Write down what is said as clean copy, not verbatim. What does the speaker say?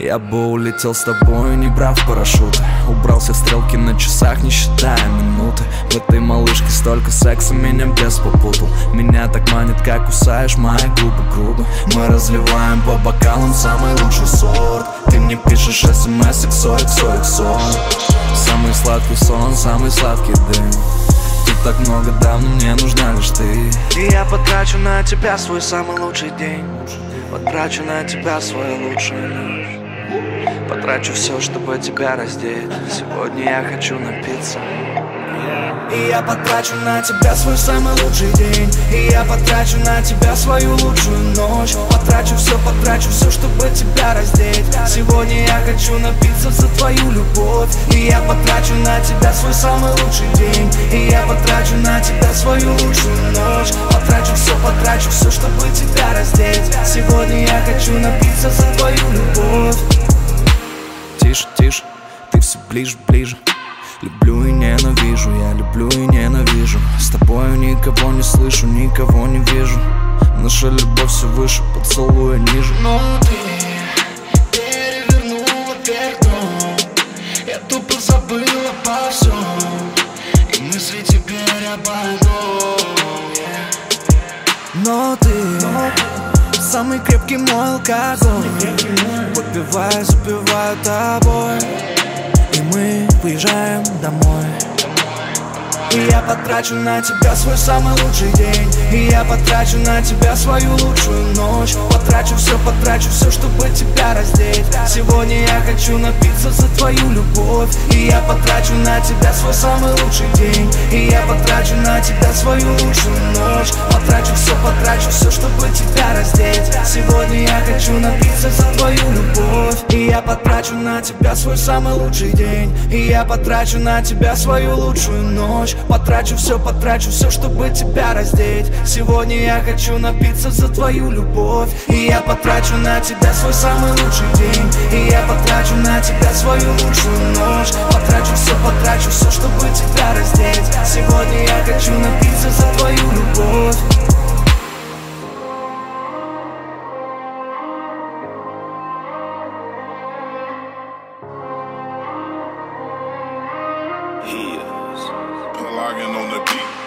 Я бы улетел с тобой, не брав парашют. Убрался в стрелки на часах, не считая минуты. В этой малышке столько секса, меня бес попутал. Меня так манит, как кусаешь мои губы грубо. Мы разливаем по бокалам самый лучший сорт. Ты мне пишешь смс XOXO. Самый сладкий сон, самый сладкий дым. Тут так много давно, мне нужна лишь ты. И я потрачу на тебя свой самый лучший день. Потрачу на тебя свою лучшую ночь. Потрачу все, чтобы тебя раздеть. Сегодня я хочу напиться. И я потрачу на тебя свой самый лучший день. И я потрачу на тебя свою лучшую ночь. Потрачу все, чтобы тебя раздеть. Сегодня я хочу напиться за твою любовь. И я потрачу на тебя свой самый лучший день. И я потрачу на тебя свою лучшую ночь. Потрачу все, чтобы тебя раздеть. Сегодня я хочу напиться за твою любовь. Тише, тише, ты все ближе, ближе. Люблю и ненавижу, я люблю и ненавижу. С тобою никого не слышу, никого не вижу. Наша любовь все выше, поцелуя ниже. Но ты перевернула вверх дном. Я тупо забыла обо всем. И мысли теперь обо одном. Но ты самый крепкий мой алкоголь. Выпиваю, запиваю тобой. И мы уезжаем домой. И я потрачу на тебя свой самый лучший день. И я потрачу на тебя свою лучшую ночь. Потрачу все, чтобы тебя раздеть. Сегодня я хочу напиться за твою любовь. И я потрачу на тебя свой самый лучший день. И я потрачу на тебя свою лучшую ночь. Потрачу все, чтобы тебя раздеть. Сегодня я хочу напиться за твою любовь. И я потрачу на тебя свой самый лучший день. И я потрачу на тебя свою лучшую ночь. Потрачу все, чтобы тебя раздеть. Сегодня я хочу напиться за твою любовь. И я потрачу на тебя свой самый лучший день. И я потрачу на тебя свою лучшую ночь. Потрачу все, чтобы тебя раздеть. Сегодня я хочу напиться за твою любовь. Logging on the beat.